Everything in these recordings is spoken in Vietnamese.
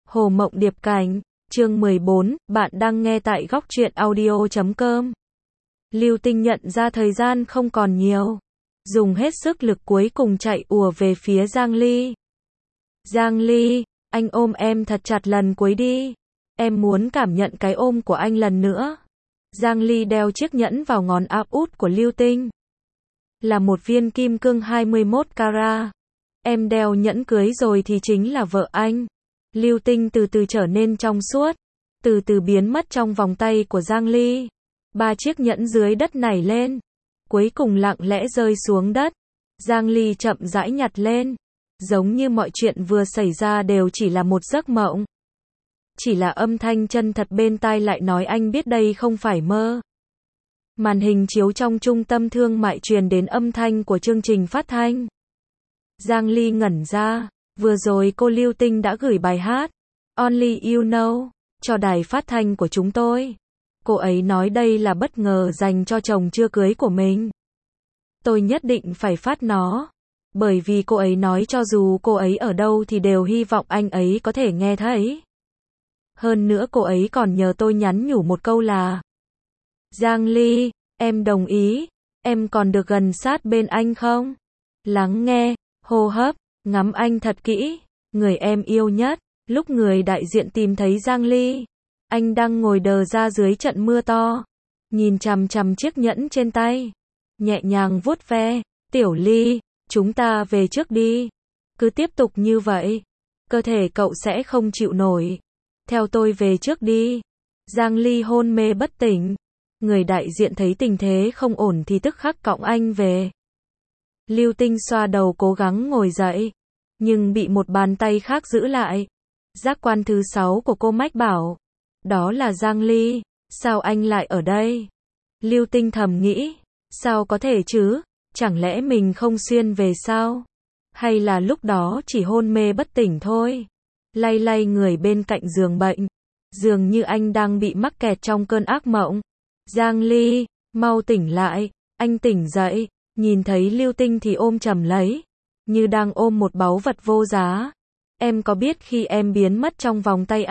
Hồ Mộng Điệp Cảnh, chương 14, bạn đang nghe tại góc truyện audio.com. Lưu Tinh nhận ra thời gian không còn nhiều, dùng hết sức lực cuối cùng chạy ùa về phía Giang Ly. Giang Ly, anh ôm em thật chặt lần cuối đi, em muốn cảm nhận cái ôm của anh lần nữa. Giang Ly đeo chiếc nhẫn vào ngón áp út của Lưu Tinh. Là một viên kim cương 21 carat. Em đeo nhẫn cưới rồi thì chính là vợ anh. Lưu Tinh từ từ trở nên trong suốt, từ từ biến mất trong vòng tay của Giang Ly. 3 chiếc nhẫn dưới đất nảy lên, cuối cùng lặng lẽ rơi xuống đất. Giang Ly chậm rãi nhặt lên, giống như mọi chuyện vừa xảy ra đều chỉ là một giấc mộng. Chỉ là âm thanh chân thật bên tai lại nói anh biết đây không phải mơ. Màn hình chiếu trong trung tâm thương mại truyền đến âm thanh của chương trình phát thanh. Giang Ly ngẩn ra, vừa rồi cô Lưu Tinh đã gửi bài hát Only You Know cho đài phát thanh của chúng tôi. Cô ấy nói đây là bất ngờ dành cho chồng chưa cưới của mình. Tôi nhất định phải phát nó, bởi vì cô ấy nói cho dù cô ấy ở đâu thì đều hy vọng anh ấy có thể nghe thấy. Hơn nữa cô ấy còn nhờ tôi nhắn nhủ một câu là: Giang Ly, em đồng ý, em còn được gần sát bên anh không? Lắng nghe, hô hấp, ngắm anh thật kỹ, người em yêu nhất. Lúc người đại diện tìm thấy Giang Ly, anh đang ngồi đờ ra dưới trận mưa to, nhìn chằm chằm chiếc nhẫn trên tay, nhẹ nhàng vuốt ve. Tiểu Ly, chúng ta về trước đi. Cứ tiếp tục như vậy, cơ thể cậu sẽ không chịu nổi. Theo tôi về trước đi. Giang Ly hôn mê bất tỉnh. Người đại diện thấy tình thế không ổn thì tức khắc cõng anh về. Lưu Tinh xoa đầu cố gắng ngồi dậy, nhưng bị một bàn tay khác giữ lại. Giác quan thứ 6 của cô mách bảo, đó là Giang Ly, sao anh lại ở đây? Lưu Tinh thầm nghĩ, sao có thể chứ, chẳng lẽ mình không xuyên về sao? Hay là lúc đó chỉ hôn mê bất tỉnh thôi? Lay lay người bên cạnh giường bệnh, dường như anh đang bị mắc kẹt trong cơn ác mộng. Giang Ly, mau tỉnh lại. Anh tỉnh dậy, nhìn thấy Lưu Tinh thì ôm chầm lấy, như đang ôm một báu vật vô giá. Em có biết khi em biến mất trong vòng tay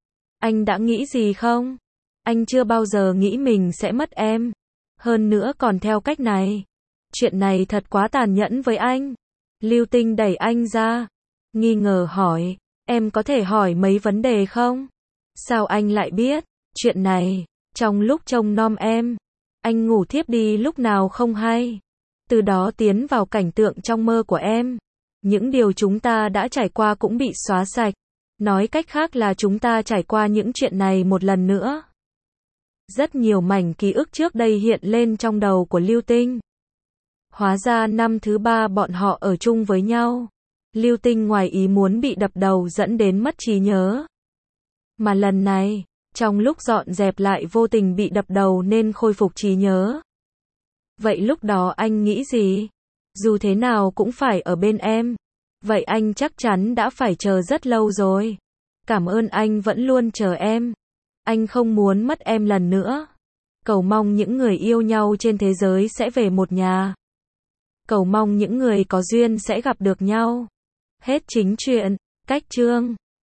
anh đã nghĩ gì không? Anh chưa bao giờ nghĩ mình sẽ mất em. Hơn nữa còn theo cách này. Chuyện này thật quá tàn nhẫn với anh. Lưu Tinh đẩy anh ra, nghi ngờ hỏi, em có thể hỏi mấy vấn đề không? Sao anh lại biết chuyện này? Trong lúc trông nom em, anh ngủ thiếp đi lúc nào không hay. Từ đó tiến vào cảnh tượng trong mơ của em. Những điều chúng ta đã trải qua cũng bị xóa sạch. Nói cách khác là chúng ta trải qua những chuyện này một lần nữa. Rất nhiều mảnh ký ức trước đây hiện lên trong đầu của Lưu Tinh. Hóa ra năm thứ 3 bọn họ ở chung với nhau. Lưu Tinh ngoài ý muốn bị đập đầu dẫn đến mất trí nhớ. Mà lần này, trong lúc dọn dẹp lại vô tình bị đập đầu nên khôi phục trí nhớ. Vậy lúc đó anh nghĩ gì? Dù thế nào cũng phải ở bên em. Vậy anh chắc chắn đã phải chờ rất lâu rồi. Cảm ơn anh vẫn luôn chờ em. Anh không muốn mất em lần nữa. Cầu mong những người yêu nhau trên thế giới sẽ về một nhà. Cầu mong những người có duyên sẽ gặp được nhau. Hết chính truyện. Cách chương.